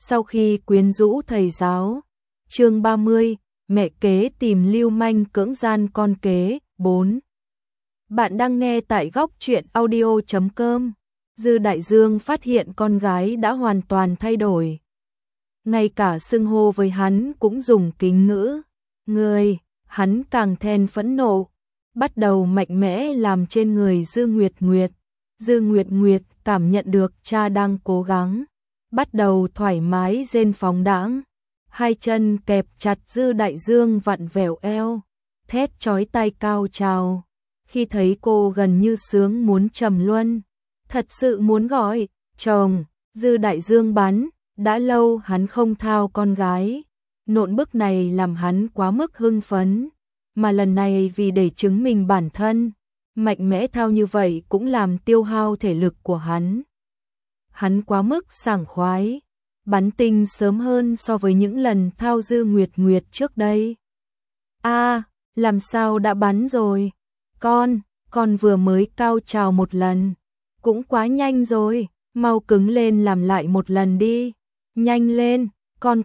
Sau khi quyến rũ thầy giáo. Chương 30, mẹ kế tìm lưu manh cưỡng gian con kế. 4. Bạn đang nghe tại góc truyện audio.com. Dư Đại Dương phát hiện con gái đã hoàn toàn thay đổi. Ngay cả xưng hô với hắn cũng dùng kính ngữ. Người, hắn càng thêm phẫn nộ, bắt đầu mạnh mẽ làm trên người Dư Nguyệt Nguyệt. Dư Nguyệt Nguyệt cảm nhận được cha đang cố gắng, bắt đầu thoải mái rên phóng đãng. Hai chân kẹp chặt Dư Đại Dương vặn vẹo eo, thét chói tai cao trào. Khi thấy cô gần như sướng muốn trầm luân, thật sự muốn gọi chồng. Dư Đại Dương bắn, đã lâu hắn không thao con gái. Nộn bức này làm hắn quá mức hưng phấn, mà lần này vì để chứng minh bản thân, mạnh mẽ thao như vậy cũng làm tiêu hao thể lực của hắn. Hắn quá mức sảng khoái, bắn tinh sớm hơn so với những lần thao Dư Nguyệt Nguyệt trước đây. Làm sao đã bắn rồi? Con vừa mới cao trào một lần, cũng quá nhanh rồi, mau cứng lên làm lại một lần đi. Nhanh lên, con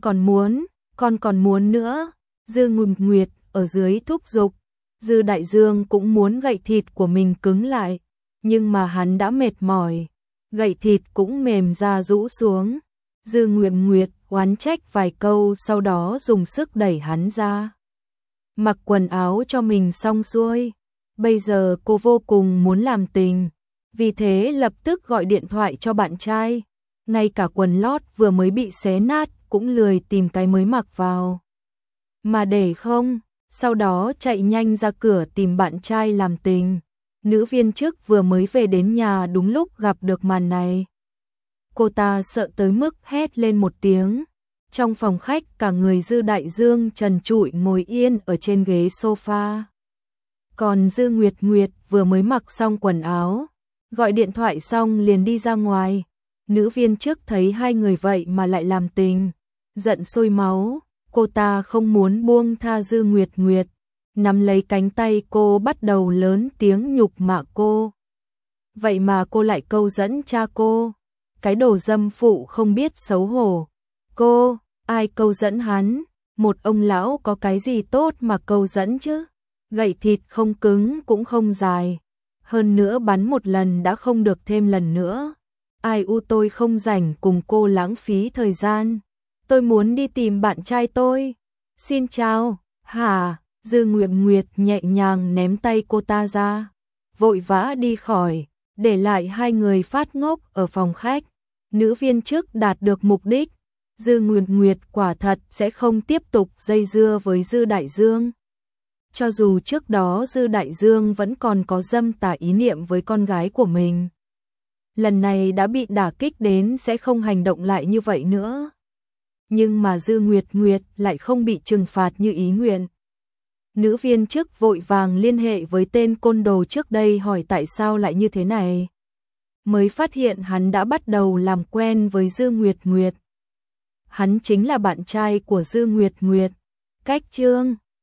còn muốn nữa. Dư Nguyệt Nguyệt ở dưới thúc giục. Dư Đại Dương cũng muốn gậy thịt của mình cứng lại, nhưng mà hắn đã mệt mỏi, gậy thịt cũng mềm ra rũ xuống. Dư Nguyệt Nguyệt oán trách vài câu, sau đó dùng sức đẩy hắn ra. Mặc quần áo cho mình xong xuôi, bây giờ cô vô cùng muốn làm tình, vì thế lập tức gọi điện thoại cho bạn trai. Ngay cả quần lót vừa mới bị xé nát cũng lười tìm cái mới mặc vào, mà để không, sau đó chạy nhanh ra cửa tìm bạn trai làm tình. Nữ viên chức vừa mới về đến nhà đúng lúc gặp được màn này. Cô ta sợ tới mức hét lên một tiếng. Trong phòng khách cả người Dư Đại Dương trần trụi ngồi yên ở trên ghế sofa. Còn Dư Nguyệt Nguyệt vừa mới mặc xong quần áo, gọi điện thoại xong liền đi ra ngoài. Nữ viên chức thấy hai người vậy mà lại làm tình, giận sôi máu. Cô ta không muốn buông tha Dư Nguyệt Nguyệt, nắm lấy cánh tay cô bắt đầu lớn tiếng nhục mạ cô. Vậy mà cô lại câu dẫn cha cô, cái đồ dâm phụ không biết xấu hổ. Cô, ai câu dẫn hắn? Một ông lão có cái gì tốt mà câu dẫn chứ? Gậy thịt không cứng cũng không dài, hơn nữa bắn một lần đã không được thêm lần nữa. Ai u, tôi không rảnh cùng cô lãng phí thời gian. Tôi muốn đi tìm bạn trai tôi. Xin chào. Hả? Dư Nguyệt Nguyệt nhẹ nhàng ném tay cô ta ra, vội vã đi khỏi, để lại hai người phát ngốc ở phòng khách. Nữ viên chức đạt được mục đích. Dư Nguyệt Nguyệt quả thật sẽ không tiếp tục dây dưa với Dư Đại Dương. Cho dù trước đó Dư Đại Dương vẫn còn có dâm tà ý niệm với con gái của mình, lần này đã bị đả kích đến sẽ không hành động lại như vậy nữa. Nhưng mà Dư Nguyệt Nguyệt lại không bị trừng phạt như ý nguyện. Nữ viên chức vội vàng liên hệ với tên côn đồ trước đây hỏi tại sao lại như thế này. Mới phát hiện hắn đã bắt đầu làm quen với Dư Nguyệt Nguyệt. Hắn chính là bạn trai của Dư Nguyệt Nguyệt. Cách chương